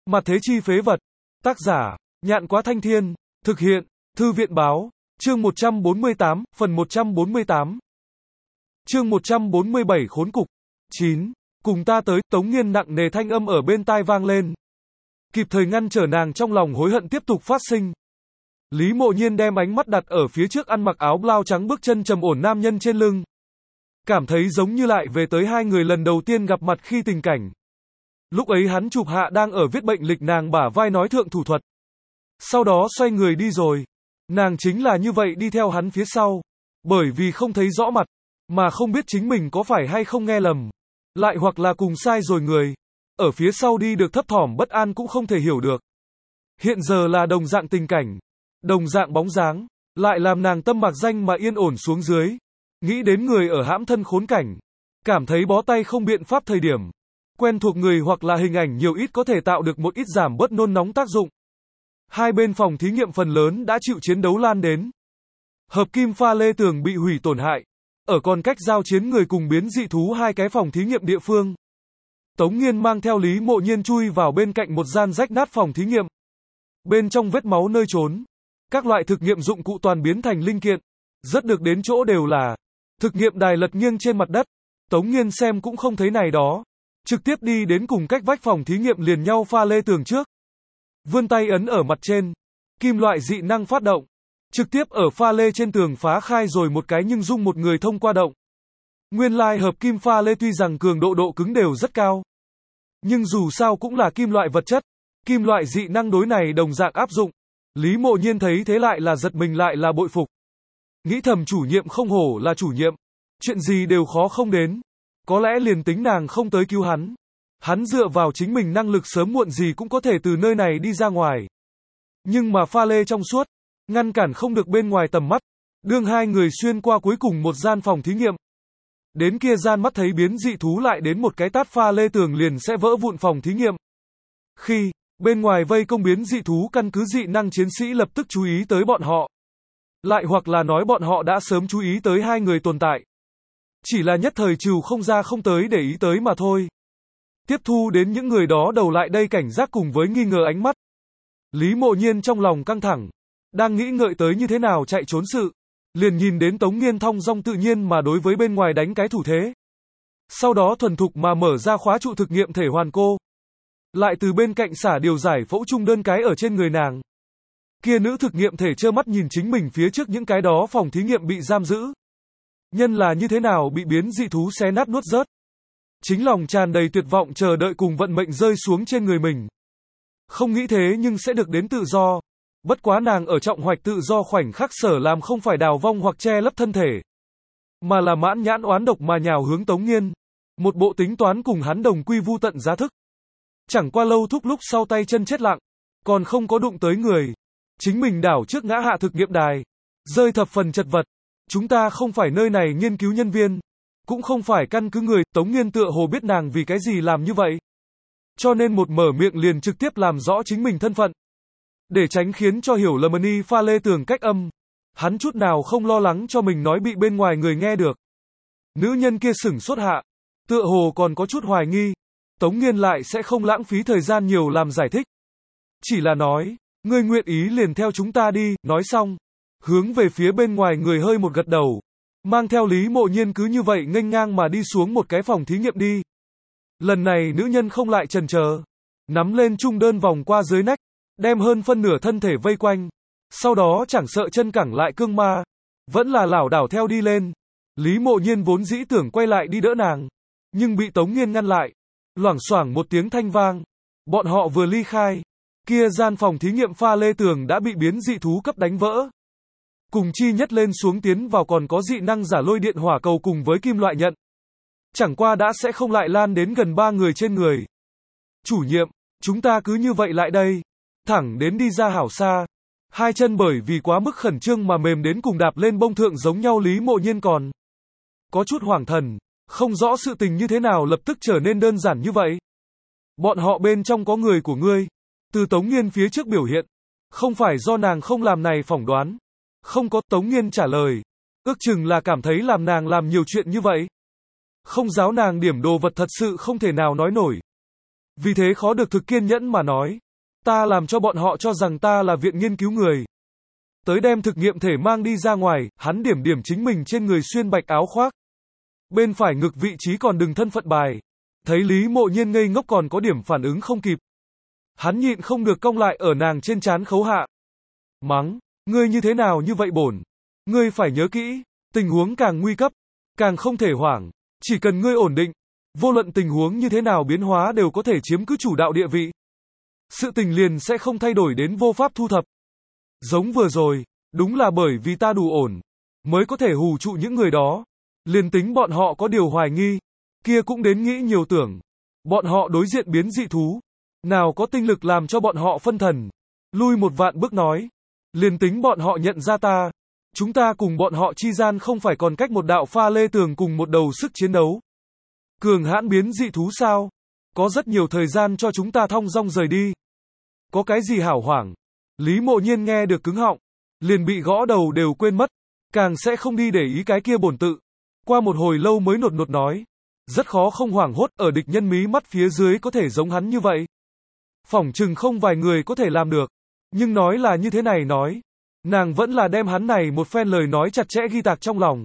Mặt thế chi phế vật. Tác giả, Nhạn Quá Thanh Thiên. Thực hiện, Thư viện Báo. Chương 148, phần 148. Chương 147 khốn cục. 9. Cùng ta tới, Tống Nghiên nặng nề thanh âm ở bên tai vang lên. Kịp thời ngăn trở nàng trong lòng hối hận tiếp tục phát sinh. Lý Mộ Nhiên đem ánh mắt đặt ở phía trước ăn mặc áo blau trắng bước chân trầm ổn nam nhân trên lưng. Cảm thấy giống như lại về tới hai người lần đầu tiên gặp mặt khi tình cảnh. Lúc ấy hắn chụp hạ đang ở viết bệnh lịch nàng bả vai nói thượng thủ thuật. Sau đó xoay người đi rồi. Nàng chính là như vậy đi theo hắn phía sau. Bởi vì không thấy rõ mặt, mà không biết chính mình có phải hay không nghe lầm. Lại hoặc là cùng sai rồi người. Ở phía sau đi được thấp thỏm bất an cũng không thể hiểu được. Hiện giờ là đồng dạng tình cảnh. Đồng dạng bóng dáng. Lại làm nàng tâm mạc danh mà yên ổn xuống dưới. Nghĩ đến người ở hãm thân khốn cảnh. Cảm thấy bó tay không biện pháp thời điểm. Quen thuộc người hoặc là hình ảnh nhiều ít có thể tạo được một ít giảm bớt nôn nóng tác dụng. Hai bên phòng thí nghiệm phần lớn đã chịu chiến đấu lan đến. Hợp kim pha lê tường bị hủy tổn hại. Ở còn cách giao chiến người cùng biến dị thú hai cái phòng thí nghiệm địa phương. Tống Nghiên mang theo Lý Mộ Nhiên chui vào bên cạnh một gian rách nát phòng thí nghiệm. Bên trong vết máu nơi trốn. Các loại thực nghiệm dụng cụ toàn biến thành linh kiện. Rất được đến chỗ đều là thực nghiệm đài lật nghiêng trên mặt đất. Tống Nghiên xem cũng không thấy này đó. Trực tiếp đi đến cùng cách vách phòng thí nghiệm liền nhau pha lê tường trước. Vươn tay ấn ở mặt trên. Kim loại dị năng phát động. Trực tiếp ở pha lê trên tường phá khai rồi một cái nhưng dung một người thông qua động. Nguyên lai hợp kim pha lê tuy rằng cường độ cứng đều rất cao. Nhưng dù sao cũng là kim loại vật chất. Kim loại dị năng đối này đồng dạng áp dụng. Lý Mộ Nhiên thấy thế lại là giật mình lại là bội phục. Nghĩ thầm chủ nhiệm không hổ là chủ nhiệm. Chuyện gì đều khó không đến. Có lẽ liền tính nàng không tới cứu hắn. Hắn dựa vào chính mình năng lực sớm muộn gì cũng có thể từ nơi này đi ra ngoài. Nhưng mà pha lê trong suốt. Ngăn cản không được bên ngoài tầm mắt. Đương hai người xuyên qua cuối cùng một gian phòng thí nghiệm. Đến kia gian mắt thấy biến dị thú lại đến một cái tát pha lê tường liền sẽ vỡ vụn phòng thí nghiệm. Khi, bên ngoài vây công biến dị thú căn cứ dị năng chiến sĩ lập tức chú ý tới bọn họ. Lại hoặc là nói bọn họ đã sớm chú ý tới hai người tồn tại. Chỉ là nhất thời trừ không ra không tới để ý tới mà thôi. Tiếp thu đến những người đó đầu lại đây cảnh giác cùng với nghi ngờ ánh mắt. Lý Mộ Nhiên trong lòng căng thẳng. Đang nghĩ ngợi tới như thế nào chạy trốn sự. Liền nhìn đến Tống Nghiên thong dong tự nhiên mà đối với bên ngoài đánh cái thủ thế. Sau đó thuần thục mà mở ra khóa trụ thực nghiệm thể hoàn cô. Lại từ bên cạnh xả điều giải phẫu trung đơn cái ở trên người nàng. Kia nữ thực nghiệm thể trơ mắt nhìn chính mình phía trước những cái đó phòng thí nghiệm bị giam giữ. Nhân là như thế nào bị biến dị thú xé nát nuốt rớt. Chính lòng tràn đầy tuyệt vọng chờ đợi cùng vận mệnh rơi xuống trên người mình. Không nghĩ thế nhưng sẽ được đến tự do. Bất quá nàng ở trọng hoạch tự do khoảnh khắc sở làm không phải đào vong hoặc che lấp thân thể. Mà là mãn nhãn oán độc mà nhào hướng Tống Nghiên. Một bộ tính toán cùng hắn đồng quy vu tận giá thức. Chẳng qua lâu thúc lúc sau tay chân chết lặng. Còn không có đụng tới người. Chính mình đảo trước ngã hạ thực nghiệm đài. Rơi thập phần chật vật. Chúng ta không phải nơi này nghiên cứu nhân viên. Cũng không phải căn cứ người. Tống Nghiên tựa hồ biết nàng vì cái gì làm như vậy. Cho nên một mở miệng liền trực tiếp làm rõ chính mình thân phận. Để tránh khiến cho hiểu lầm y pha lê tường cách âm. Hắn chút nào không lo lắng cho mình nói bị bên ngoài người nghe được. Nữ nhân kia sửng sốt hạ. Tựa hồ còn có chút hoài nghi. Tống Nghiên lại sẽ không lãng phí thời gian nhiều làm giải thích. Chỉ là nói, ngươi nguyện ý liền theo chúng ta đi, nói xong. Hướng về phía bên ngoài người hơi một gật đầu. Mang theo Lý Mộ Nhiên cứ như vậy nghênh ngang mà đi xuống một cái phòng thí nghiệm đi. Lần này nữ nhân không lại chần chờ. Nắm lên trung đơn vòng qua dưới nách. Đem hơn phân nửa thân thể vây quanh. Sau đó chẳng sợ chân cẳng lại cương ma. Vẫn là lảo đảo theo đi lên. Lý Mộ Nhiên vốn dĩ tưởng quay lại đi đỡ nàng. Nhưng bị Tống Nghiên ngăn lại. Loảng xoảng một tiếng thanh vang. Bọn họ vừa ly khai. Kia gian phòng thí nghiệm pha lê tường đã bị biến dị thú cấp đánh vỡ. Cùng chi nhất lên xuống tiến vào còn có dị năng giả lôi điện hỏa cầu cùng với kim loại nhận. Chẳng qua đã sẽ không lại lan đến gần 3 người trên người. Chủ nhiệm, chúng ta cứ như vậy lại đây. Thẳng đến đi ra hảo xa. Hai chân bởi vì quá mức khẩn trương mà mềm đến cùng đạp lên bông thượng giống nhau Lý Mộ Nhiên còn. Có chút hoảng thần. Không rõ sự tình như thế nào lập tức trở nên đơn giản như vậy. Bọn họ bên trong có người của ngươi. Từ Tống Nghiên phía trước biểu hiện. Không phải do nàng không làm này phỏng đoán. Không có. Tống Nghiên trả lời. Ước chừng là cảm thấy làm nàng làm nhiều chuyện như vậy. Không giáo nàng điểm đồ vật thật sự không thể nào nói nổi. Vì thế khó được thực kiên nhẫn mà nói. Ta làm cho bọn họ cho rằng ta là viện nghiên cứu người. Tới đem thực nghiệm thể mang đi ra ngoài, hắn điểm điểm chính mình trên người xuyên bạch áo khoác. Bên phải ngực vị trí còn đừng thân phận bài. Thấy Lý Mộ Nhiên ngây ngốc còn có điểm phản ứng không kịp. Hắn nhịn không được cong lại ở nàng trên trán khấu hạ. Mắng, ngươi như thế nào như vậy bổn. Ngươi phải nhớ kỹ, tình huống càng nguy cấp, càng không thể hoảng. Chỉ cần ngươi ổn định, vô luận tình huống như thế nào biến hóa đều có thể chiếm cứ chủ đạo địa vị. Sự tình liền sẽ không thay đổi đến vô pháp thu thập. Giống vừa rồi, đúng là bởi vì ta đủ ổn, mới có thể hù trụ những người đó. Liền tính bọn họ có điều hoài nghi, kia cũng đến nghĩ nhiều tưởng. Bọn họ đối diện biến dị thú, nào có tinh lực làm cho bọn họ phân thần. Lui một vạn bước nói, liền tính bọn họ nhận ra ta, chúng ta cùng bọn họ chi gian không phải còn cách một đạo pha lê tường cùng một đầu sức chiến đấu. Cường hãn biến dị thú sao? Có rất nhiều thời gian cho chúng ta thong dong rời đi. Có cái gì hảo hoảng? Lý Mộ Nhiên nghe được cứng họng, liền bị gõ đầu đều quên mất, càng sẽ không đi để ý cái kia bổn tự. Qua một hồi lâu mới nột nột nói, rất khó không hoảng hốt ở địch nhân mí mắt phía dưới có thể giống hắn như vậy. Phỏng chừng không vài người có thể làm được, nhưng nói là như thế này nói, nàng vẫn là đem hắn này một phen lời nói chặt chẽ ghi tạc trong lòng.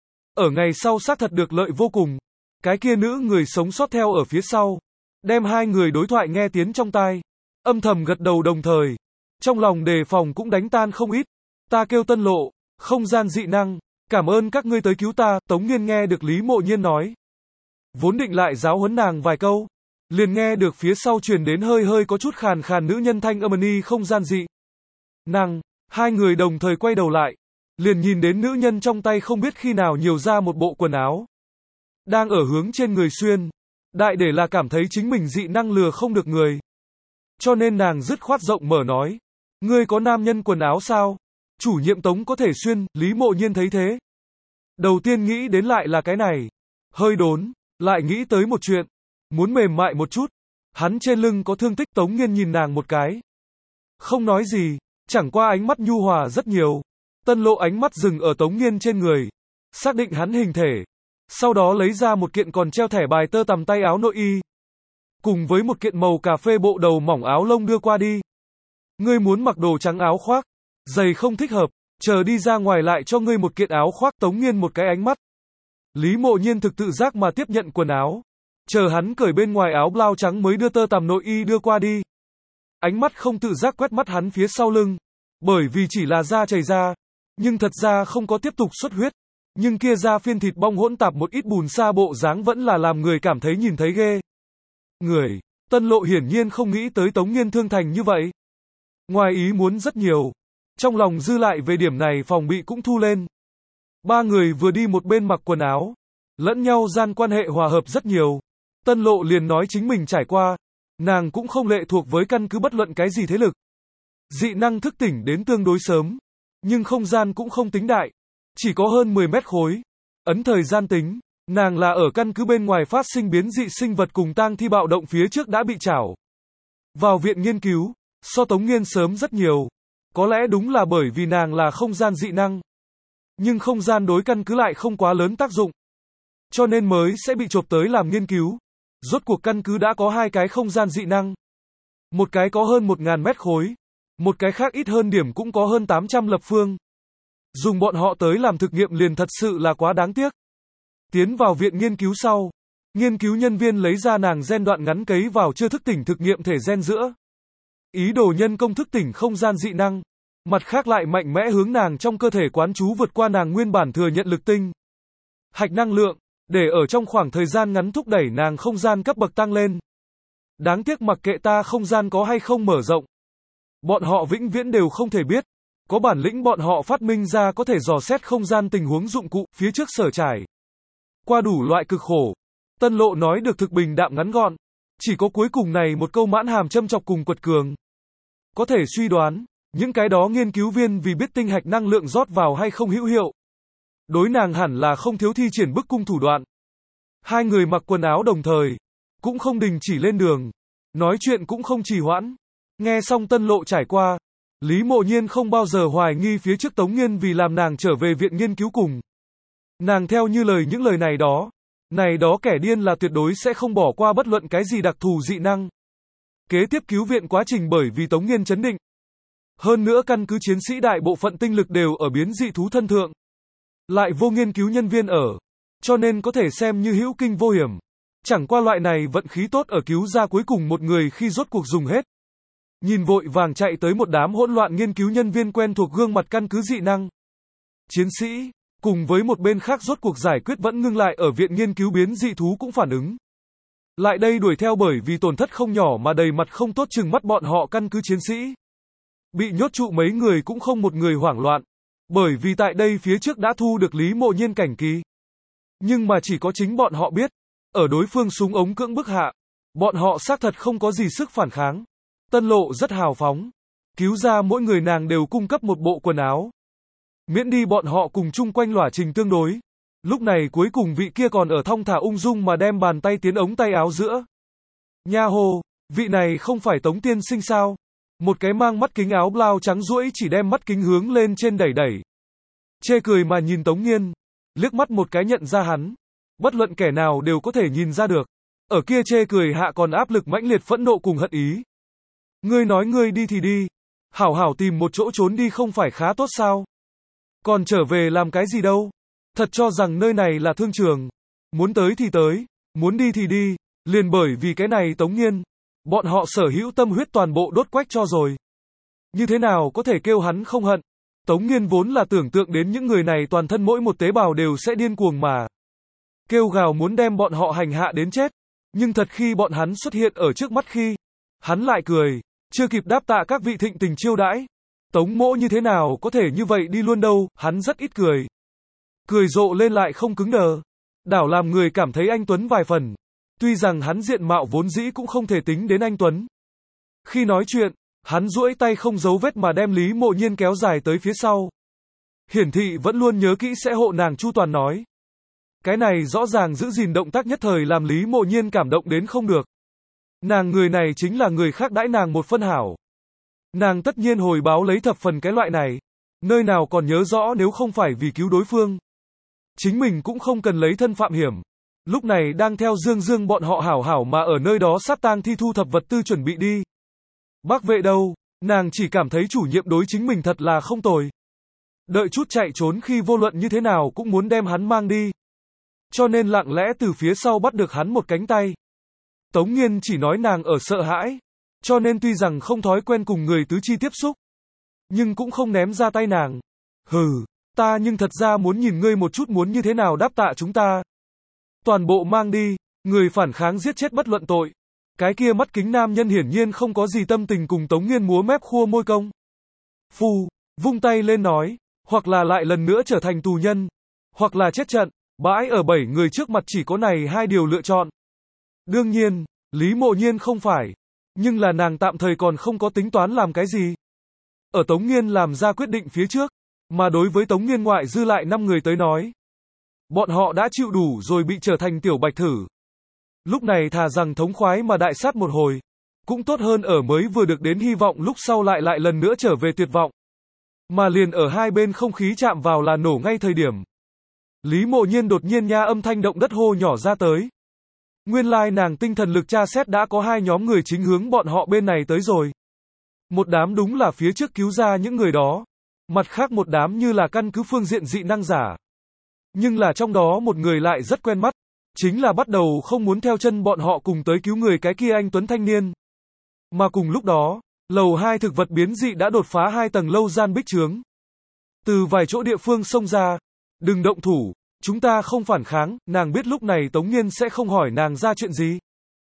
Ở ngày sau xác thật được lợi vô cùng, cái kia nữ người sống sót theo ở phía sau, đem hai người đối thoại nghe tiếng trong tai, âm thầm gật đầu đồng thời, trong lòng đề phòng cũng đánh tan không ít. Ta kêu Tân Lộ, không gian dị năng, cảm ơn các ngươi tới cứu ta. Tống Nghiên nghe được Lý Mộ Nhiên nói, vốn định lại giáo huấn nàng vài câu, liền nghe được phía sau truyền đến hơi hơi có chút khàn khàn nữ nhân thanh âm ni không gian dị năng. Hai người đồng thời quay đầu lại, liền nhìn đến nữ nhân trong tay không biết khi nào nhiều ra một bộ quần áo, đang ở hướng trên người xuyên. Đại để là cảm thấy chính mình dị năng lừa không được người, cho nên nàng dứt khoát rộng mở nói, ngươi có nam nhân quần áo sao? Chủ nhiệm Tống có thể xuyên. Lý Mộ Nhiên thấy thế, đầu tiên nghĩ đến lại là cái này, hơi đốn, lại nghĩ tới một chuyện, muốn mềm mại một chút. Hắn trên lưng có thương tích. Tống Nghiên nhìn nàng một cái, không nói gì, chẳng qua ánh mắt nhu hòa rất nhiều. Tân Lộ ánh mắt dừng ở Tống Nghiên trên người, xác định hắn hình thể, sau đó lấy ra một kiện còn treo thẻ bài tơ tằm tay áo nội y, cùng với một kiện màu cà phê bộ đầu mỏng áo lông đưa qua đi. Ngươi muốn mặc đồ trắng áo khoác, giày không thích hợp, chờ đi ra ngoài lại cho ngươi một kiện áo khoác. Tống Nghiên một cái ánh mắt. Lý Mộ Nhiên thực tự giác mà tiếp nhận quần áo, chờ hắn cởi bên ngoài áo blau trắng mới đưa tơ tằm nội y đưa qua đi. Ánh mắt không tự giác quét mắt hắn phía sau lưng, bởi vì chỉ là da chảy ra, nhưng thật ra không có tiếp tục xuất huyết, nhưng kia da phiên thịt bong hỗn tạp một ít bùn sa bộ dáng vẫn là làm người cảm thấy nhìn thấy ghê người. Tân Lộ hiển nhiên không nghĩ tới Tống Nghiên thương thành như vậy, ngoài ý muốn rất nhiều, trong lòng dư lại về điểm này phòng bị cũng thu lên. Ba người vừa đi một bên mặc quần áo, lẫn nhau gian quan hệ hòa hợp rất nhiều. Tân Lộ liền nói chính mình trải qua, nàng cũng không lệ thuộc với căn cứ bất luận cái gì thế lực. Dị năng thức tỉnh đến tương đối sớm, nhưng không gian cũng không tính đại, chỉ có hơn 10 mét khối. Ấn thời gian tính, nàng là ở căn cứ bên ngoài phát sinh biến dị sinh vật cùng tang thi bạo động phía trước đã bị trảo vào viện nghiên cứu, so Tống Nghiên sớm rất nhiều. Có lẽ đúng là bởi vì nàng là không gian dị năng, nhưng không gian đối căn cứ lại không quá lớn tác dụng, cho nên mới sẽ bị chộp tới làm nghiên cứu. Rốt cuộc căn cứ đã có hai cái không gian dị năng, một cái có hơn 1000 mét khối, một cái khác ít hơn điểm cũng có hơn 800 lập phương. Dùng bọn họ tới làm thực nghiệm liền thật sự là quá đáng tiếc. Tiến vào viện nghiên cứu sau, nghiên cứu nhân viên lấy ra nàng gen đoạn ngắn cấy vào chưa thức tỉnh thực nghiệm thể gen giữa, ý đồ nhân công thức tỉnh không gian dị năng, mặt khác lại mạnh mẽ hướng nàng trong cơ thể quán chú vượt qua nàng nguyên bản thừa nhận lực tinh hạch năng lượng, để ở trong khoảng thời gian ngắn thúc đẩy nàng không gian cấp bậc tăng lên. Đáng tiếc mặc kệ ta không gian có hay không mở rộng, bọn họ vĩnh viễn đều không thể biết. Có bản lĩnh bọn họ phát minh ra có thể dò xét không gian tình huống dụng cụ, phía trước sở trải qua đủ loại cực khổ. Tân Lộ nói được thực bình đạm ngắn gọn, chỉ có cuối cùng này một câu mãn hàm châm chọc cùng quật cường. Có thể suy đoán, những cái đó nghiên cứu viên vì biết tinh hạch năng lượng rót vào hay không hữu hiệu, đối nàng hẳn là không thiếu thi triển bức cung thủ đoạn. Hai người mặc quần áo đồng thời, cũng không đình chỉ lên đường, nói chuyện cũng không trì hoãn. Nghe xong Tân Lộ trải qua, Lý Mộ Nhiên không bao giờ hoài nghi phía trước Tống Nghiên vì làm nàng trở về viện nghiên cứu cùng nàng theo như lời những lời này đó, Này đó kẻ điên là tuyệt đối sẽ không bỏ qua bất luận cái gì đặc thù dị năng. Kế tiếp cứu viện quá trình bởi vì Tống Nghiên chấn định. Hơn nữa căn cứ chiến sĩ đại bộ phận tinh lực đều ở biến dị thú thân thượng. Lại vô nghiên cứu nhân viên ở. Cho nên có thể xem như hữu kinh vô hiểm. Chẳng qua loại này vận khí tốt ở cứu ra cuối cùng một người khi rốt cuộc dùng hết. Nhìn vội vàng chạy tới một đám hỗn loạn nghiên cứu nhân viên quen thuộc gương mặt căn cứ dị năng. Chiến sĩ, cùng với một bên khác rốt cuộc giải quyết vẫn ngưng lại ở viện nghiên cứu biến dị thú cũng phản ứng. Lại đây đuổi theo bởi vì tổn thất không nhỏ mà đầy mặt không tốt chừng mắt bọn họ căn cứ chiến sĩ. Bị nhốt trụ mấy người cũng không một người hoảng loạn. Bởi vì tại đây phía trước đã thu được Lý Mộ Nhiên cảnh kỳ. Nhưng mà chỉ có chính bọn họ biết. Ở đối phương súng ống cưỡng bức hạ. Bọn họ xác thật không có gì sức phản kháng. Tân Lộ rất hào phóng. Cứu ra mỗi người nàng đều cung cấp một bộ quần áo. Miễn đi bọn họ cùng chung quanh lỏa trình tương đối. Lúc này cuối cùng vị kia còn ở thong thả ung dung mà đem bàn tay tiến ống tay áo giữa. Nha hồ, vị này không phải Tống tiên sinh sao? Một cái mang mắt kính áo blau trắng duỗi chỉ đem mắt kính hướng lên trên đẩy đẩy. Chê cười mà nhìn Tống Nghiên. Liếc mắt một cái nhận ra hắn. Bất luận kẻ nào đều có thể nhìn ra được. Ở kia chê cười hạ còn áp lực mãnh liệt phẫn nộ cùng hận ý. Ngươi nói ngươi đi thì đi. Hảo hảo tìm một chỗ trốn đi không phải khá tốt sao? Còn trở về làm cái gì đâu? Thật cho rằng nơi này là thương trường. Muốn tới thì tới, muốn đi thì đi. Liền bởi vì cái này Tống Nghiên. Bọn họ sở hữu tâm huyết toàn bộ đốt quách cho rồi. Như thế nào có thể kêu hắn không hận? Tống Nghiên vốn là tưởng tượng đến những người này toàn thân mỗi một tế bào đều sẽ điên cuồng mà. Kêu gào muốn đem bọn họ hành hạ đến chết. Nhưng thật khi bọn hắn xuất hiện ở trước mắt khi. Hắn lại cười. Chưa kịp đáp tạ các vị thịnh tình chiêu đãi. Tống Mỗ như thế nào có thể như vậy đi luôn đâu, hắn rất ít cười. Cười rộ lên lại không cứng đờ. Đảo làm người cảm thấy anh Tuấn vài phần. Tuy rằng hắn diện mạo vốn dĩ cũng không thể tính đến anh Tuấn. Khi nói chuyện, hắn duỗi tay không giấu vết mà đem Lý Mộ Nhiên kéo dài tới phía sau. Hiển thị vẫn luôn nhớ kỹ sẽ hộ nàng chu toàn nói. Cái này rõ ràng giữ gìn động tác nhất thời làm Lý Mộ Nhiên cảm động đến không được. Nàng người này chính là người khác đãi nàng một phân hảo. Nàng tất nhiên hồi báo lấy thập phần cái loại này. Nơi nào còn nhớ rõ nếu không phải vì cứu đối phương. Chính mình cũng không cần lấy thân phạm hiểm. Lúc này đang theo Dương Dương bọn họ hảo hảo mà ở nơi đó sát tang thi thu thập vật tư chuẩn bị đi. Bác vệ đâu, nàng chỉ cảm thấy chủ nhiệm đối chính mình thật là không tồi. Đợi chút chạy trốn khi vô luận như thế nào cũng muốn đem hắn mang đi. Cho nên lặng lẽ từ phía sau bắt được hắn một cánh tay. Tống Nghiên chỉ nói nàng ở sợ hãi. Cho nên tuy rằng không thói quen cùng người tứ chi tiếp xúc. Nhưng cũng không ném ra tay nàng. Hừ, ta nhưng thật ra muốn nhìn ngươi một chút muốn như thế nào đáp tạ chúng ta. Toàn bộ mang đi, người phản kháng giết chết bất luận tội. Cái kia mắt kính nam nhân hiển nhiên không có gì tâm tình cùng Tống Nghiên múa mép khua môi công. Phu, vung tay lên nói, hoặc là lại lần nữa trở thành tù nhân, hoặc là chết trận, bãi ở 7 người trước mặt chỉ có này hai điều lựa chọn. Đương nhiên, Lý Mộ Nhiên không phải, nhưng là nàng tạm thời còn không có tính toán làm cái gì. Ở Tống Nghiên làm ra quyết định phía trước, mà đối với Tống Nghiên ngoại dư lại 5 người tới nói. Bọn họ đã chịu đủ rồi bị trở thành tiểu bạch thử. Lúc này thà rằng thống khoái mà đại sát một hồi. Cũng tốt hơn ở mới vừa được đến hy vọng lúc sau lại lần nữa trở về tuyệt vọng. Mà liền ở hai bên không khí chạm vào là nổ ngay thời điểm. Lý Mộ Nhiên đột nhiên nha âm thanh động đất hô nhỏ ra tới. Nguyên lai nàng tinh thần lực tra xét đã có hai nhóm người chính hướng bọn họ bên này tới rồi. Một đám đúng là phía trước cứu ra những người đó. Mặt khác một đám như là căn cứ phương diện dị năng giả. Nhưng là trong đó một người lại rất quen mắt. Chính là bắt đầu không muốn theo chân bọn họ cùng tới cứu người cái kia anh Tuấn thanh niên. Mà cùng lúc đó, lầu 2 thực vật biến dị đã đột phá 2 tầng lâu gian bích trướng. Từ vài chỗ địa phương xông ra. Đừng động thủ, chúng ta không phản kháng, nàng biết lúc này Tống Nghiên sẽ không hỏi nàng ra chuyện gì.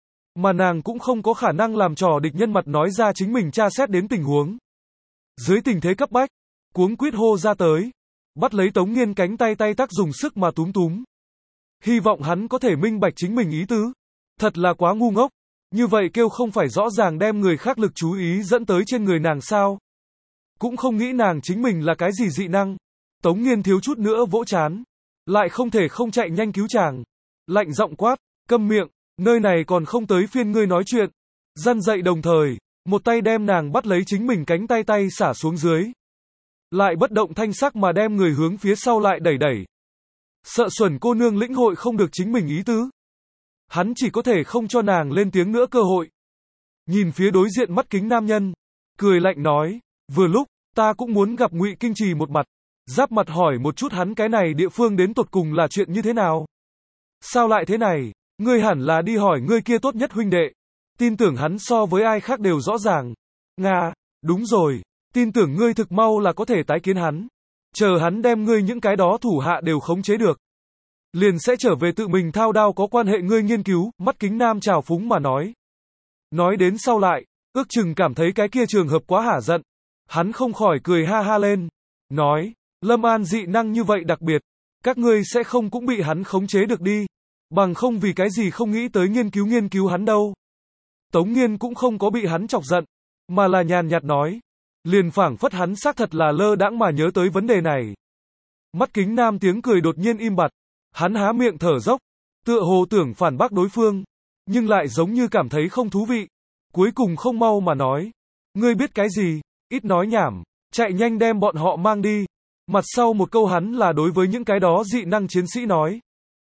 Mà nàng cũng không có khả năng làm trò địch nhân mặt nói ra chính mình tra xét đến tình huống. Dưới tình thế cấp bách, cuống quýt hô ra tới. Bắt lấy Tống Nghiên cánh tay tay tắc dùng sức mà túm túm. Hy vọng hắn có thể minh bạch chính mình ý tứ. Thật là quá ngu ngốc. Như vậy kêu không phải rõ ràng đem người khác lực chú ý dẫn tới trên người nàng sao. Cũng không nghĩ nàng chính mình là cái gì dị năng. Tống Nghiên thiếu chút nữa vỗ chán. Lại không thể không chạy nhanh cứu chàng. Lạnh giọng quát, câm miệng, nơi này còn không tới phiên ngươi nói chuyện. Răn dậy đồng thời, một tay đem nàng bắt lấy chính mình cánh tay tay xả xuống dưới. Lại bất động thanh sắc mà đem người hướng phía sau lại đẩy đẩy. Sợ Xuẩn cô nương lĩnh hội không được chính mình ý tứ. Hắn chỉ có thể không cho nàng lên tiếng nữa cơ hội. Nhìn phía đối diện mắt kính nam nhân, cười lạnh nói, vừa lúc, ta cũng muốn gặp Ngụy Kinh Trì một mặt. Giáp mặt hỏi một chút hắn cái này địa phương đến tột cùng là chuyện như thế nào. Sao lại thế này, ngươi hẳn là đi hỏi ngươi kia tốt nhất huynh đệ. Tin tưởng hắn so với ai khác đều rõ ràng. Nga, đúng rồi, tin tưởng ngươi thực mau là có thể tái kiến hắn. Chờ hắn đem ngươi những cái đó thủ hạ đều khống chế được. Liền sẽ trở về tự mình thao đao có quan hệ ngươi nghiên cứu, mắt kính nam trào phúng mà nói. Nói đến sau lại, ước chừng cảm thấy cái kia trường hợp quá hả giận. Hắn không khỏi cười ha ha lên. Nói, Lâm An dị năng như vậy đặc biệt. Các ngươi sẽ không cũng bị hắn khống chế được đi. Bằng không vì cái gì không nghĩ tới nghiên cứu hắn đâu. Tống Nghiên cũng không có bị hắn chọc giận. Mà là nhàn nhạt nói. Liền phảng phất hắn xác thật là lơ đãng mà nhớ tới vấn đề này. Mắt kính nam tiếng cười đột nhiên im bặt. Hắn há miệng thở dốc. Tựa hồ tưởng phản bác đối phương. Nhưng lại giống như cảm thấy không thú vị. Cuối cùng không mau mà nói. Ngươi biết cái gì, ít nói nhảm. Chạy nhanh đem bọn họ mang đi. Mặt sau một câu hắn là đối với những cái đó dị năng chiến sĩ nói.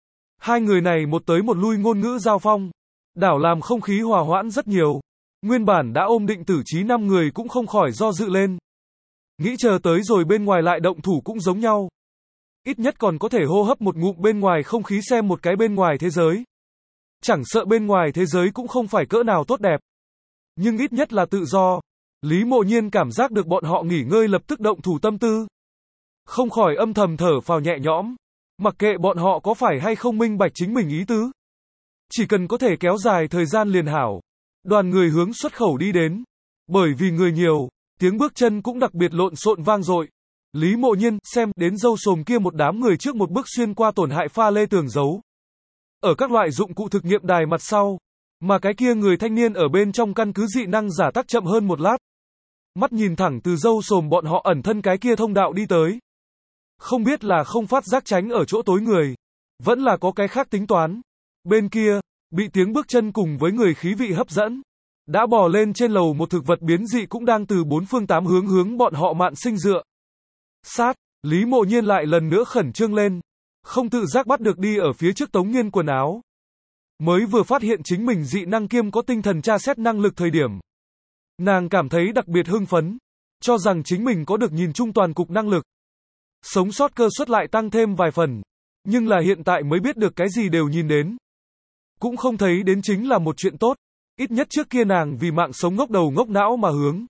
Hai người này một tới một lui ngôn ngữ giao phong. Đảo làm không khí hòa hoãn rất nhiều. Nguyên bản đã ôm định tử chí 5 người cũng không khỏi do dự lên. Nghĩ chờ tới rồi bên ngoài lại động thủ cũng giống nhau. Ít nhất còn có thể hô hấp một ngụm bên ngoài không khí xem một cái bên ngoài thế giới. Chẳng sợ bên ngoài thế giới cũng không phải cỡ nào tốt đẹp. Nhưng ít nhất là tự do. Lý Mộ Nhiên cảm giác được bọn họ nghỉ ngơi lập tức động thủ tâm tư. Không khỏi âm thầm thở phào nhẹ nhõm. Mặc kệ bọn họ có phải hay không minh bạch chính mình ý tứ. Chỉ cần có thể kéo dài thời gian liền hảo. Đoàn người hướng xuất khẩu đi đến. Bởi vì người nhiều, tiếng bước chân cũng đặc biệt lộn xộn vang dội. Lý Mộ Nhiên xem đến dâu sồm kia một đám người trước một bước xuyên qua tổn hại pha lê tường giấu. Ở các loại dụng cụ thực nghiệm đài mặt sau. Mà cái kia người thanh niên ở bên trong căn cứ dị năng giả tắc chậm hơn một lát. Mắt nhìn thẳng từ dâu sồm bọn họ ẩn thân cái kia thông đạo đi tới. Không biết là không phát giác tránh ở chỗ tối người. Vẫn là có cái khác tính toán. Bên kia, bị tiếng bước chân cùng với người khí vị hấp dẫn. Đã bò lên trên lầu một thực vật biến dị cũng đang từ 4 phương 8 hướng bọn họ mạn sinh dựa. Sát, Lý Mộ Nhiên lại lần nữa khẩn trương lên. Không tự giác bắt được đi ở phía trước Tống Nghiên quần áo. Mới vừa phát hiện chính mình dị năng kiêm có tinh thần tra xét năng lực thời điểm. Nàng cảm thấy đặc biệt hưng phấn. Cho rằng chính mình có được nhìn chung toàn cục năng lực. Sống sót cơ suất lại tăng thêm vài phần. Nhưng là hiện tại mới biết được cái gì đều nhìn đến. Cũng không thấy đến chính là một chuyện tốt. Ít nhất trước kia nàng vì mạng sống ngốc đầu ngốc não mà hướng.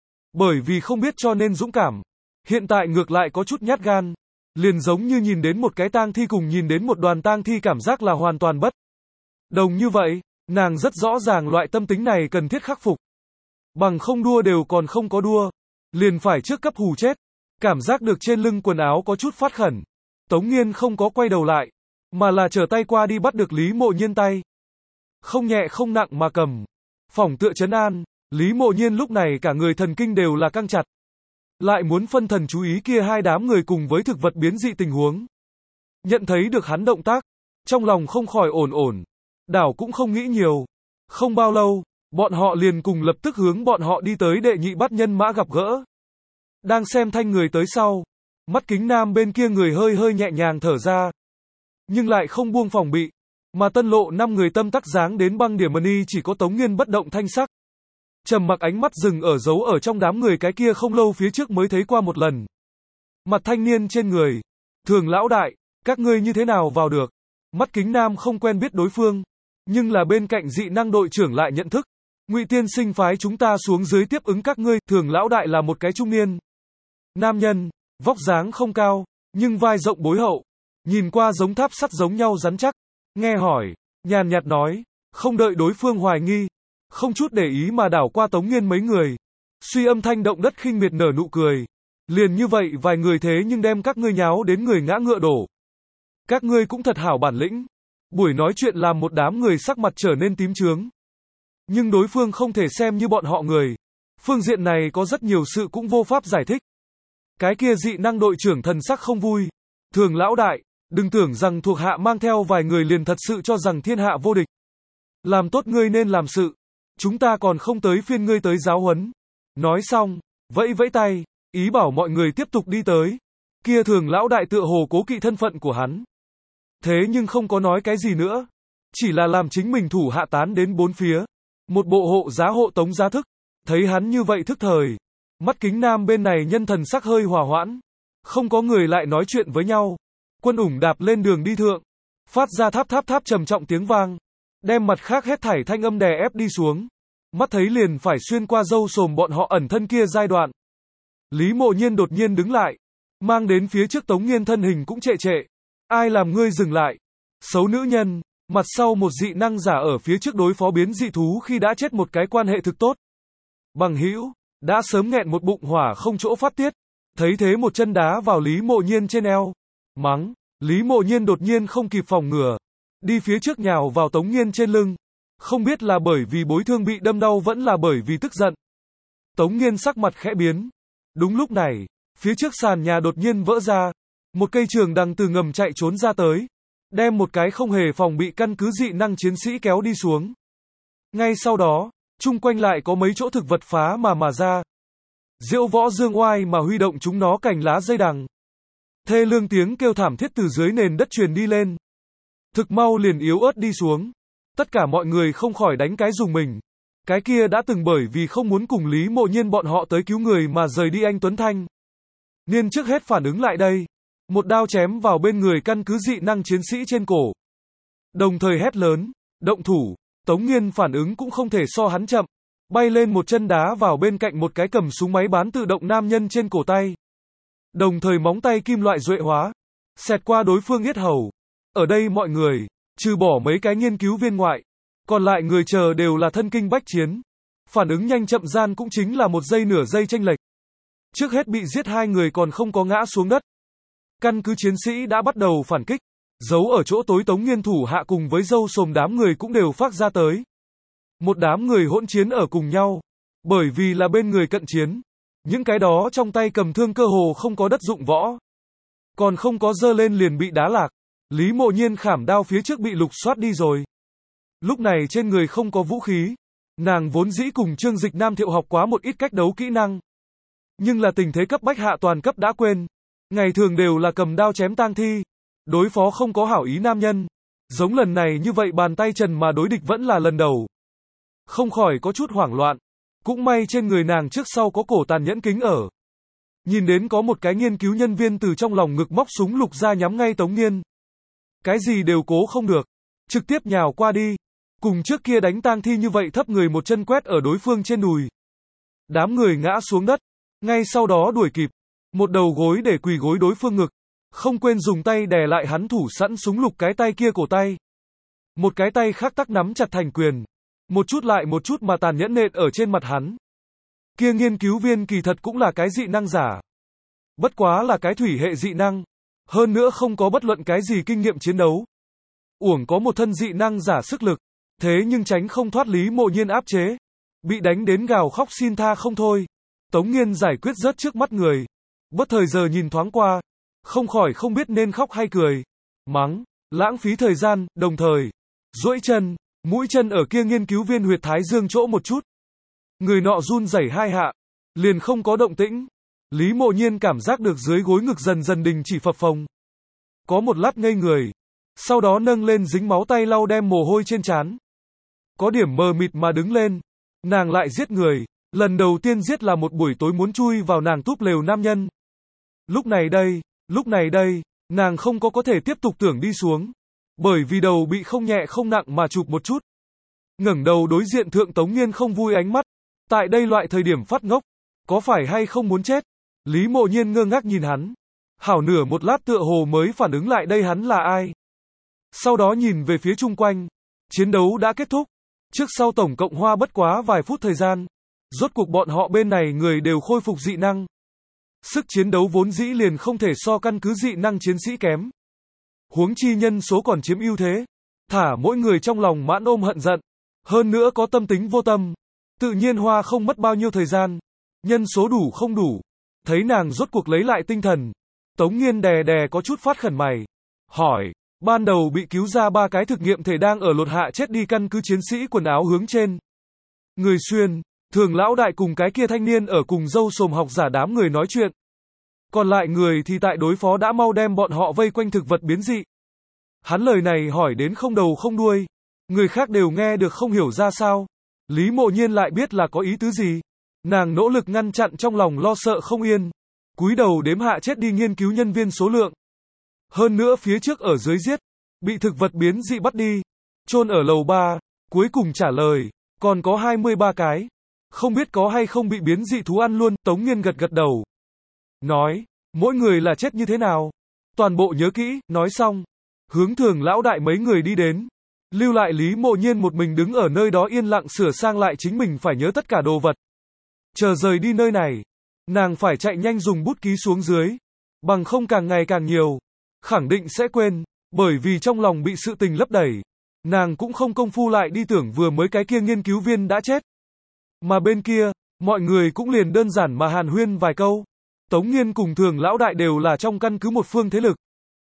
Bởi vì không biết cho nên dũng cảm. Hiện tại ngược lại có chút nhát gan. Liền giống như nhìn đến một cái tang thi cùng nhìn đến một đoàn tang thi cảm giác là hoàn toàn bất đồng như vậy. Nàng rất rõ ràng loại tâm tính này cần thiết khắc phục. Bằng không đua đều còn không có đua. Liền phải trước cấp hù chết. Cảm giác được trên lưng quần áo có chút phát khẩn. Tống Nghiên không có quay đầu lại. Mà là trở tay qua đi bắt được Lý Mộ Nhiên tay. Không nhẹ không nặng mà cầm. Phỏng tựa trấn an. Lý Mộ Nhiên lúc này cả người thần kinh đều là căng chặt. Lại muốn phân thần chú ý kia hai đám người cùng với thực vật biến dị tình huống. Nhận thấy được hắn động tác. Trong lòng không khỏi ổn. Đảo cũng không nghĩ nhiều. Không bao lâu, bọn họ liền cùng lập tức hướng bọn họ đi tới đệ nhị bắt nhân mã gặp gỡ. Đang xem thanh người tới sau. Mắt kính nam bên kia người hơi nhẹ nhàng thở ra. Nhưng lại không buông phòng bị. Mà tân lộ 5 người tâm tắc dáng đến băng điểm mani chỉ có Tống Nghiên bất động thanh sắc. Trầm mặc ánh mắt dừng ở dấu ở trong đám người cái kia không lâu phía trước mới thấy qua một lần. Mặt thanh niên trên người. Thường lão đại, các ngươi như thế nào vào được? Mắt kính nam không quen biết đối phương. Nhưng là bên cạnh dị năng đội trưởng lại nhận thức. Ngụy tiên sinh phái chúng ta xuống dưới tiếp ứng các ngươi. Thường lão đại là một cái trung niên nam nhân, vóc dáng không cao, nhưng vai rộng bối hậu. Nhìn qua giống tháp sắt giống nhau rắn chắc. Nghe hỏi, nhàn nhạt nói, không đợi đối phương hoài nghi. Không chút để ý mà đảo qua Tống Nghiên mấy người. Suy âm thanh động đất khinh miệt nở nụ cười. Liền như vậy vài người thế nhưng đem các ngươi nháo đến người ngã ngựa đổ. Các ngươi cũng thật hảo bản lĩnh. Buổi nói chuyện làm một đám người sắc mặt trở nên tím chướng. Nhưng đối phương không thể xem như bọn họ người. Phương diện này có rất nhiều sự cũng vô pháp giải thích. Cái kia dị năng đội trưởng thần sắc không vui. Thường lão đại, đừng tưởng rằng thuộc hạ mang theo vài người liền thật sự cho rằng thiên hạ vô địch. Làm tốt ngươi nên làm sự. Chúng ta còn không tới phiên ngươi tới giáo huấn. Nói xong, vẫy tay, ý bảo mọi người tiếp tục đi tới. Kia thường lão đại tựa hồ cố kỵ thân phận của hắn. thế nhưng không có nói cái gì nữa. Chỉ là làm chính mình thủ hạ tán đến bốn phía. Một bộ hộ giá hộ tống giá thức. Thấy hắn như vậy thức thời. Mắt kính nam bên này nhân thần sắc hơi hòa hoãn. Không có người lại nói chuyện với nhau. Quân ủng đạp lên đường đi thượng. Phát ra tháp tháp tháp trầm trọng tiếng vang. Đem mặt khác hết thảy thanh âm đè ép đi xuống. Mắt thấy liền phải xuyên qua râu sồm bọn họ ẩn thân kia giai đoạn. Lý Mộ Nhiên đột nhiên đứng lại. Mang đến phía trước Tống Nghiên thân hình cũng trệ trệ. Ai làm ngươi dừng lại? Xấu nữ nhân. Mặt sau một dị năng giả ở phía trước đối phó biến dị thú khi đã chết một cái quan hệ thực tốt. Bằng hữu, đã sớm nghẹn một bụng hỏa không chỗ phát tiết. Thấy thế một chân đá vào Lý Mộ Nhiên trên eo. Mắng, Lý Mộ Nhiên đột nhiên không kịp phòng ngừa. Đi phía trước nhào vào Tống Nghiên trên lưng. Không biết là bởi vì bối thương bị đâm đau vẫn là bởi vì tức giận. Tống Nghiên sắc mặt khẽ biến. Đúng lúc này, phía trước sàn nhà đột nhiên vỡ ra. Một cây trường đằng từ ngầm chạy trốn ra tới. Đem một cái không hề phòng bị căn cứ dị năng chiến sĩ kéo đi xuống. Ngay sau đó, chung quanh lại có mấy chỗ thực vật phá mà ra. Diệu Võ Dương oai mà huy động chúng nó cành lá dây đằng. Thê lương tiếng kêu thảm thiết từ dưới nền đất truyền đi lên. Thực mau liền yếu ớt đi xuống. Tất cả mọi người không khỏi đánh cái dùng mình. Cái kia đã từng bởi vì không muốn cùng Lý Mộ Nhiên bọn họ tới cứu người mà rời đi anh Tuấn Thanh. Niên trước hết phản ứng lại đây. Một đao chém vào bên người căn cứ dị năng chiến sĩ trên cổ. Đồng thời hét lớn, động thủ. Tống Nghiên phản ứng cũng không thể so hắn chậm. Bay lên một chân đá vào bên cạnh một cái cầm súng máy bán tự động nam nhân trên cổ tay. Đồng thời móng tay kim loại duệ hóa. Xẹt qua đối phương yết hầu. Ở đây mọi người, trừ bỏ mấy cái nghiên cứu viên ngoại. Còn lại người chờ đều là thân kinh bách chiến. Phản ứng nhanh chậm gian cũng chính là một giây nửa giây chênh lệch. Trước hết bị giết hai người còn không có ngã xuống đất. Căn cứ chiến sĩ đã bắt đầu phản kích. Giấu ở chỗ tối Tống Nghiên thủ hạ cùng với râu sồm đám người cũng đều phát ra tới. Một đám người hỗn chiến ở cùng nhau. Bởi vì là bên người cận chiến. Những cái đó trong tay cầm thương cơ hồ không có đất dụng võ. Còn không có dơ lên liền bị đá lạc. Lý Mộ Nhiên khảm đao phía trước bị lục soát đi rồi. Lúc này trên người không có vũ khí. Nàng vốn dĩ cùng Trương Dịch Nam Thiệu học quá một ít cách đấu kỹ năng. Nhưng là tình thế cấp bách hạ toàn cấp đã quên. Ngày thường đều là cầm đao chém tang thi. Đối phó không có hảo ý nam nhân. Giống lần này như vậy bàn tay trần mà đối địch vẫn là lần đầu. Không khỏi có chút hoảng loạn. Cũng may trên người nàng trước sau có cổ tàn nhẫn kính ở. Nhìn đến có một cái nghiên cứu nhân viên từ trong lòng ngực móc súng lục ra nhắm ngay Tống Nghiên. Cái gì đều cố không được. Trực tiếp nhào qua đi. Cùng trước kia đánh tang thi như vậy thấp người một chân quét ở đối phương trên đùi. Đám người ngã xuống đất. Ngay sau đó đuổi kịp. Một đầu gối để quỳ gối đối phương ngực. Không quên dùng tay đè lại hắn thủ sẵn súng lục cái tay kia cổ tay. Một cái tay khác tắc nắm chặt thành quyền. Một chút lại một chút mà tàn nhẫn nện ở trên mặt hắn. Kia nghiên cứu viên kỳ thật cũng là cái dị năng giả. Bất quá là cái thủy hệ dị năng. Hơn nữa không có bất luận cái gì kinh nghiệm chiến đấu. Uổng có một thân dị năng giả sức lực. Thế nhưng tránh không thoát Lý Mộ Nhiên áp chế. Bị đánh đến gào khóc xin tha không thôi. Tống Nghiên giải quyết rớt trước mắt người. Bất thời giờ nhìn thoáng qua. Không khỏi không biết nên khóc hay cười. Mắng, lãng phí thời gian, đồng thời. Duỗi chân, mũi chân ở kia nghiên cứu viên huyệt thái dương chỗ một chút. Người nọ run rẩy hai hạ. Liền không có động tĩnh. Lý Mộ Nhiên cảm giác được dưới gối ngực dần dần đình chỉ phập phồng. Có một lát ngây người. Sau đó nâng lên dính máu tay lau đem mồ hôi trên trán. Có điểm mờ mịt mà đứng lên. Nàng lại giết người. Lần đầu tiên giết là một buổi tối muốn chui vào nàng túp lều nam nhân. Lúc này đây, nàng không có thể tiếp tục tưởng đi xuống. Bởi vì đầu bị không nhẹ không nặng mà chụp một chút. Ngẩng đầu đối diện thượng Tống Nghiên không vui ánh mắt. Tại đây loại thời điểm phát ngốc. Có phải hay không muốn chết? Lý Mộ Nhiên ngơ ngác nhìn hắn. Hảo nửa một lát tựa hồ mới phản ứng lại đây hắn là ai. Sau đó nhìn về phía chung quanh. Chiến đấu đã kết thúc. Trước sau tổng cộng hoa bất quá vài phút thời gian. Rốt cuộc bọn họ bên này người đều khôi phục dị năng. Sức chiến đấu vốn dĩ liền không thể so căn cứ dị năng chiến sĩ kém. Huống chi nhân số còn chiếm ưu thế. Thả mỗi người trong lòng mãn ôm hận giận. Hơn nữa có tâm tính vô tâm. Tự nhiên hoa không mất bao nhiêu thời gian. Nhân số đủ không đủ. Thấy nàng rốt cuộc lấy lại tinh thần. Tống Nghiên đè đè có chút phát khẩn mày. Hỏi, ban đầu bị cứu ra 3 cái thực nghiệm thể đang ở lột hạ chết đi căn cứ chiến sĩ quần áo hướng trên. Người xuyên, Thường lão đại cùng cái kia thanh niên ở cùng dâu sồm học giả đám người nói chuyện. Còn lại người thì tại đối phó đã mau đem bọn họ vây quanh thực vật biến dị. Hắn lời này hỏi đến không đầu không đuôi. Người khác đều nghe được không hiểu ra sao. Lý Mộ Nhiên lại biết là có ý tứ gì. Nàng nỗ lực ngăn chặn trong lòng lo sợ không yên. Cúi đầu đếm hạ chết đi nghiên cứu nhân viên số lượng. Hơn nữa phía trước ở dưới giết. Bị thực vật biến dị bắt đi. Chôn ở lầu 3. Cuối cùng trả lời. Còn có 23 cái. Không biết có hay không bị biến dị thú ăn luôn. Tống Nghiên gật gật đầu. Nói. Mỗi người là chết như thế nào? Toàn bộ nhớ kỹ. Nói xong. Hướng Thường lão đại mấy người đi đến. Lưu lại Lý Mộ Nhiên một mình đứng ở nơi đó yên lặng sửa sang lại chính mình phải nhớ tất cả đồ vật. Chờ rời đi nơi này. Nàng phải chạy nhanh dùng bút ký xuống dưới. Bằng không càng ngày càng nhiều. Khẳng định sẽ quên. Bởi vì trong lòng bị sự tình lấp đầy. Nàng cũng không công phu lại đi tưởng vừa mới cái kia nghiên cứu viên đã chết. Mà bên kia, mọi người cũng liền đơn giản mà hàn huyên vài câu. Tống Nghiên cùng Thường lão đại đều là trong căn cứ một phương thế lực.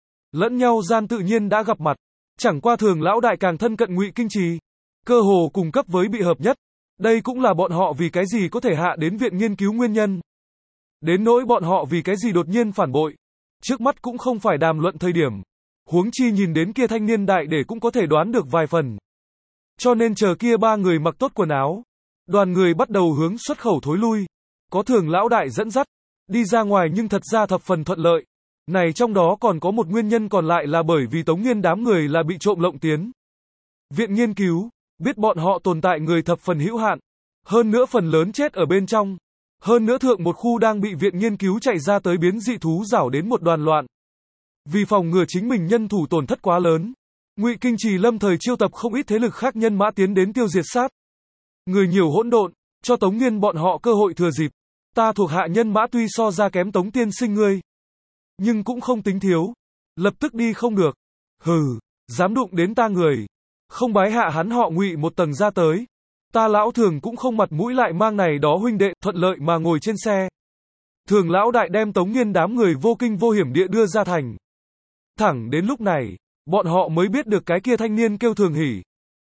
Lẫn nhau gian tự nhiên đã gặp mặt. Chẳng qua Thường lão đại càng thân cận Ngụy Kinh Trì. Cơ hồ cùng cấp với bị hợp nhất. Đây cũng là bọn họ vì cái gì có thể hạ đến viện nghiên cứu nguyên nhân. Đến nỗi bọn họ vì cái gì đột nhiên phản bội. Trước mắt cũng không phải đàm luận thời điểm. Huống chi nhìn đến kia thanh niên đại để cũng có thể đoán được vài phần. Cho nên chờ kia ba người mặc tốt quần áo. Đoàn người bắt đầu hướng xuất khẩu thối lui. Có Thường lão đại dẫn dắt. Đi ra ngoài nhưng thật ra thập phần thuận lợi. Này trong đó còn có một nguyên nhân còn lại là bởi vì Tống Nghiên đám người là bị trộm lộng tiến. Viện nghiên cứu, biết bọn họ tồn tại người thập phần hữu hạn. Hơn nữa phần lớn chết ở bên trong. Hơn nữa thượng một khu đang bị viện nghiên cứu chạy ra tới biến dị thú rảo đến một đoàn loạn. Vì phòng ngừa chính mình nhân thủ tổn thất quá lớn. Ngụy Kinh Trì lâm thời chiêu tập không ít thế lực khác nhân mã tiến đến tiêu diệt sát. Người nhiều hỗn độn, cho Tống Nghiên bọn họ cơ hội thừa dịp. Ta thuộc hạ nhân mã tuy so ra kém Tống tiên sinh ngươi. Nhưng cũng không tính thiếu. Lập tức đi không được. Hừ, dám đụng đến ta người. Không bái hạ hắn họ Ngụy một tầng ra tới. Ta lão Thường cũng không mặt mũi lại mang này đó huynh đệ, thuận lợi mà ngồi trên xe. Thường lão đại đem Tống Nghiên đám người vô kinh vô hiểm địa đưa ra thành. Thẳng đến lúc này, bọn họ mới biết được cái kia thanh niên kêu Thường Hỷ.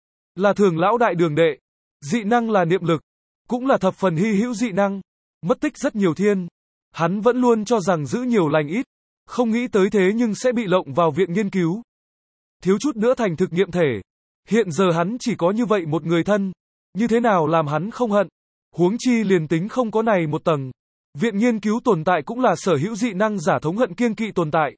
Là Thường lão đại đường đệ. Dị năng là niệm lực. Cũng là thập phần hy hữu dị năng. Mất tích rất nhiều thiên. Hắn vẫn luôn cho rằng giữ nhiều lành ít. Không nghĩ tới thế nhưng sẽ bị lộng vào viện nghiên cứu. Thiếu chút nữa thành thực nghiệm thể. Hiện giờ hắn chỉ có như vậy một người thân. Như thế nào làm hắn không hận. Huống chi liền tính không có này một tầng. Viện nghiên cứu tồn tại cũng là sở hữu dị năng giả thống hận kiêng kỵ tồn tại.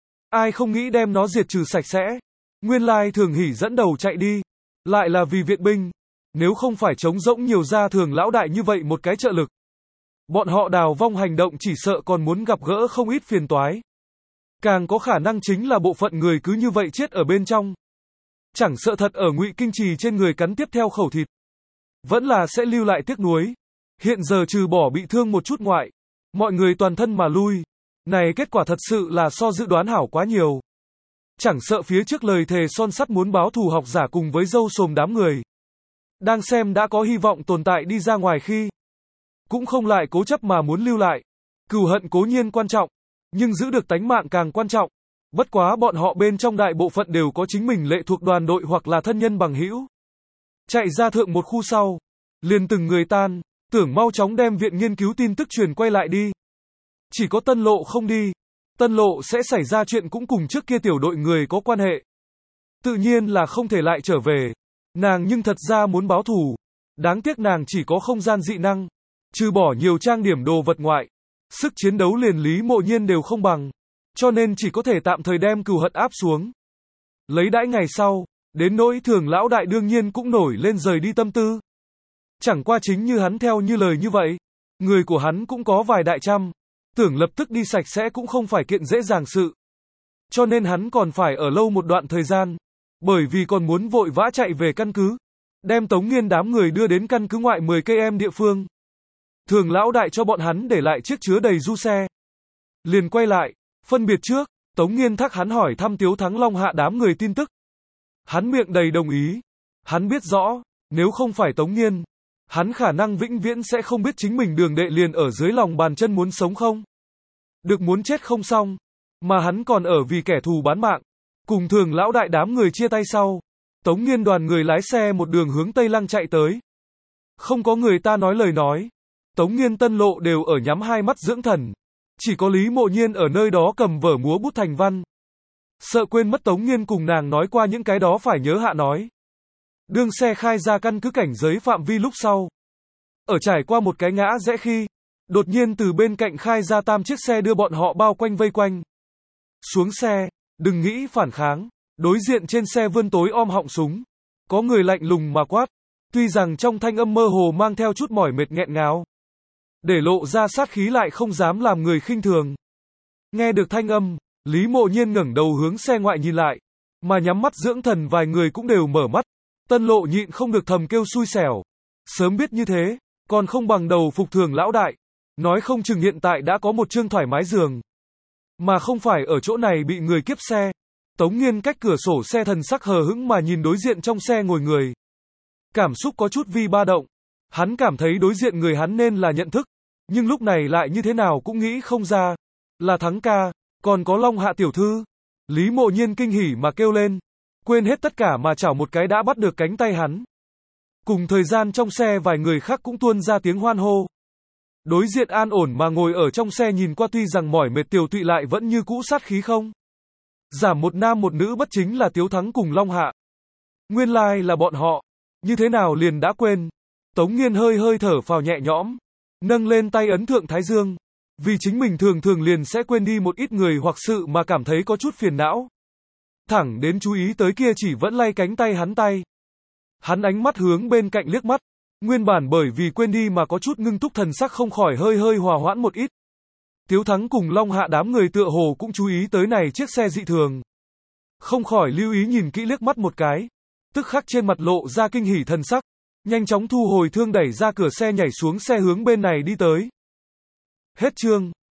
Ai không nghĩ đem nó diệt trừ sạch sẽ. Nguyên lai Thường Hỷ dẫn đầu chạy đi. Lại là vì viện binh. Nếu không phải trống rỗng nhiều ra Thường lão đại như vậy một cái trợ lực. Bọn họ đào vong hành động chỉ sợ còn muốn gặp gỡ không ít phiền toái. Càng có khả năng chính là bộ phận người cứ như vậy chết ở bên trong. Chẳng sợ thật ở Ngụy Kinh Trì trên người cắn tiếp theo khẩu thịt. Vẫn là sẽ lưu lại tiếc nuối. Hiện giờ trừ bỏ bị thương một chút ngoại. Mọi người toàn thân mà lui. Này kết quả thật sự là so dự đoán hảo quá nhiều. Chẳng sợ phía trước lời thề son sắt muốn báo thù học giả cùng với dâu sồm đám người. Đang xem đã có hy vọng tồn tại đi ra ngoài khi. Cũng không lại cố chấp mà muốn lưu lại. Cừu hận cố nhiên quan trọng. Nhưng giữ được tánh mạng càng quan trọng. Bất quá bọn họ bên trong đại bộ phận đều có chính mình lệ thuộc đoàn đội hoặc là thân nhân bằng hữu. Chạy ra thượng một khu sau. Liền từng người tan. Tưởng mau chóng đem viện nghiên cứu tin tức truyền quay lại đi. Chỉ có Tân Lộ không đi. Tân Lộ sẽ xảy ra chuyện cũng cùng trước kia tiểu đội người có quan hệ. Tự nhiên là không thể lại trở về. Nàng nhưng thật ra muốn báo thù. Đáng tiếc nàng chỉ có không gian dị năng. Trừ bỏ nhiều trang điểm đồ vật ngoại. Sức chiến đấu liền Lý Mộ Nhiên đều không bằng. Cho nên chỉ có thể tạm thời đem cừu hận áp xuống. Lấy đãi ngày sau. Đến nỗi Thường lão đại đương nhiên cũng nổi lên rời đi tâm tư. Chẳng qua chính như hắn theo như lời như vậy. Người của hắn cũng có vài đại trăm. Tưởng lập tức đi sạch sẽ cũng không phải kiện dễ dàng sự. Cho nên hắn còn phải ở lâu một đoạn thời gian. Bởi vì còn muốn vội vã chạy về căn cứ. Đem Tống Nghiên đám người đưa đến căn cứ ngoại 10 cây em địa phương. Thường lão đại cho bọn hắn để lại chiếc chứa đầy du xe. Liền quay lại, phân biệt trước, Tống Nghiên thắc hắn hỏi thăm Tiếu Thắng Long hạ đám người tin tức. Hắn miệng đầy đồng ý. Hắn biết rõ, nếu không phải Tống Nghiên, hắn khả năng vĩnh viễn sẽ không biết chính mình đường đệ liền ở dưới lòng bàn chân muốn sống không. Được muốn chết không xong, mà hắn còn ở vì kẻ thù bán mạng. Cùng Thường lão đại đám người chia tay sau, Tống Nghiên đoàn người lái xe một đường hướng Tây Lăng chạy tới. Không có người ta nói lời nói. Tống Nghiên Tân Lộ đều ở nhắm hai mắt dưỡng thần. Chỉ có Lý Mộ Nhiên ở nơi đó cầm vở múa bút thành văn. Sợ quên mất Tống Nghiên cùng nàng nói qua những cái đó phải nhớ hạ nói. Đương xe khai ra căn cứ cảnh giới phạm vi lúc sau. Ở trải qua một cái ngã rẽ khi, đột nhiên từ bên cạnh khai ra 3 chiếc xe đưa bọn họ bao quanh vây quanh. Xuống xe, đừng nghĩ phản kháng, đối diện trên xe vươn tối om họng súng. Có người lạnh lùng mà quát, tuy rằng trong thanh âm mơ hồ mang theo chút mỏi mệt nghẹn ngào. Để lộ ra sát khí lại không dám làm người khinh thường. Nghe được thanh âm, Lý Mộ Nhiên ngẩng đầu hướng xe ngoại nhìn lại, mà nhắm mắt dưỡng thần vài người cũng đều mở mắt. Tân Lộ nhịn không được thầm kêu xui xẻo. Sớm biết như thế, còn không bằng đầu phục thường lão đại. Nói không chừng hiện tại đã có một chương thoải mái giường. Mà không phải ở chỗ này bị người kiếp xe. Tống Nghiên cách cửa sổ xe thần sắc hờ hững mà nhìn đối diện trong xe ngồi người. Cảm xúc có chút vi ba động. Hắn cảm thấy đối diện người hắn nên là nhận thức. Nhưng lúc này lại như thế nào cũng nghĩ không ra. Là Thắng ca, còn có Long Hạ tiểu thư. Lý Mộ Nhiên kinh hỉ mà kêu lên. Quên hết tất cả mà chảo một cái đã bắt được cánh tay hắn. Cùng thời gian trong xe vài người khác cũng tuôn ra tiếng hoan hô. Đối diện an ổn mà ngồi ở trong xe nhìn qua tuy rằng mỏi mệt Tiểu Tụy lại vẫn như cũ sát khí không. Giảm một nam một nữ bất chính là Tiếu Thắng cùng Long Hạ. Nguyên lai là bọn họ. Như thế nào liền đã quên. Tống Nghiên hơi hơi thở phào nhẹ nhõm. Nâng lên tay ấn thượng thái dương. Vì chính mình thường thường liền sẽ quên đi một ít người hoặc sự mà cảm thấy có chút phiền não. Thẳng đến chú ý tới kia chỉ vẫn lay cánh tay hắn tay. Hắn ánh mắt hướng bên cạnh liếc mắt. Nguyên bản bởi vì quên đi mà có chút ngưng túc thần sắc không khỏi hơi hơi hòa hoãn một ít. Tiếu Thắng cùng Long Hạ đám người tựa hồ cũng chú ý tới này chiếc xe dị thường. Không khỏi lưu ý nhìn kỹ liếc mắt một cái. Tức khắc trên mặt lộ ra kinh hỉ thần sắc. Nhanh chóng thu hồi thương đẩy ra cửa xe nhảy xuống xe hướng bên này đi tới. Hết chương.